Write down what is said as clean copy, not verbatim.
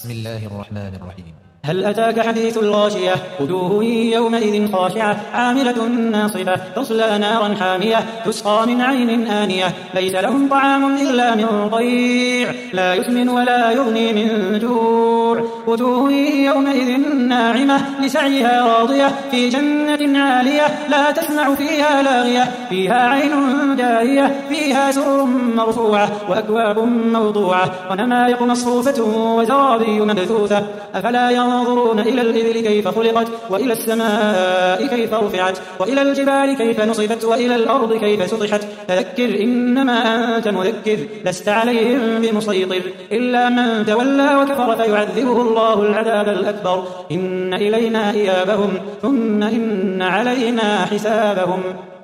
بسم الله الرحمن الرحيم. هل أتاك حديث الغاشية؟ وجوه يومئذ خاشعة عاملة ناصبة تصلى نارا حامية تسقى من عين آنية ليس لهم طعام إلا من ضريع لا يسمن ولا يغني من جوع وجوه يومئذ ناعمة لسعيها راضية في جنة عالية لا تسمع فيها لاغية فيها عين جارية فيها سرر مرفوعة وأكواب موضوعة ونمارق مصفوفة وزرابي مبثوثة أفلا ينظرون إلى الإبل كيف خلقت وإلى السماء كيف رفعت وإلى الجبال كيف نصبت وإلى الأرض كيف سطحت فذكر إنما أنت مذكر لست عليهم بمسيطر إلا من تولى وكفر فيعذبه الله العذاب الأكبر إن إلينا إيابهم ثم إن علينا حسابهم.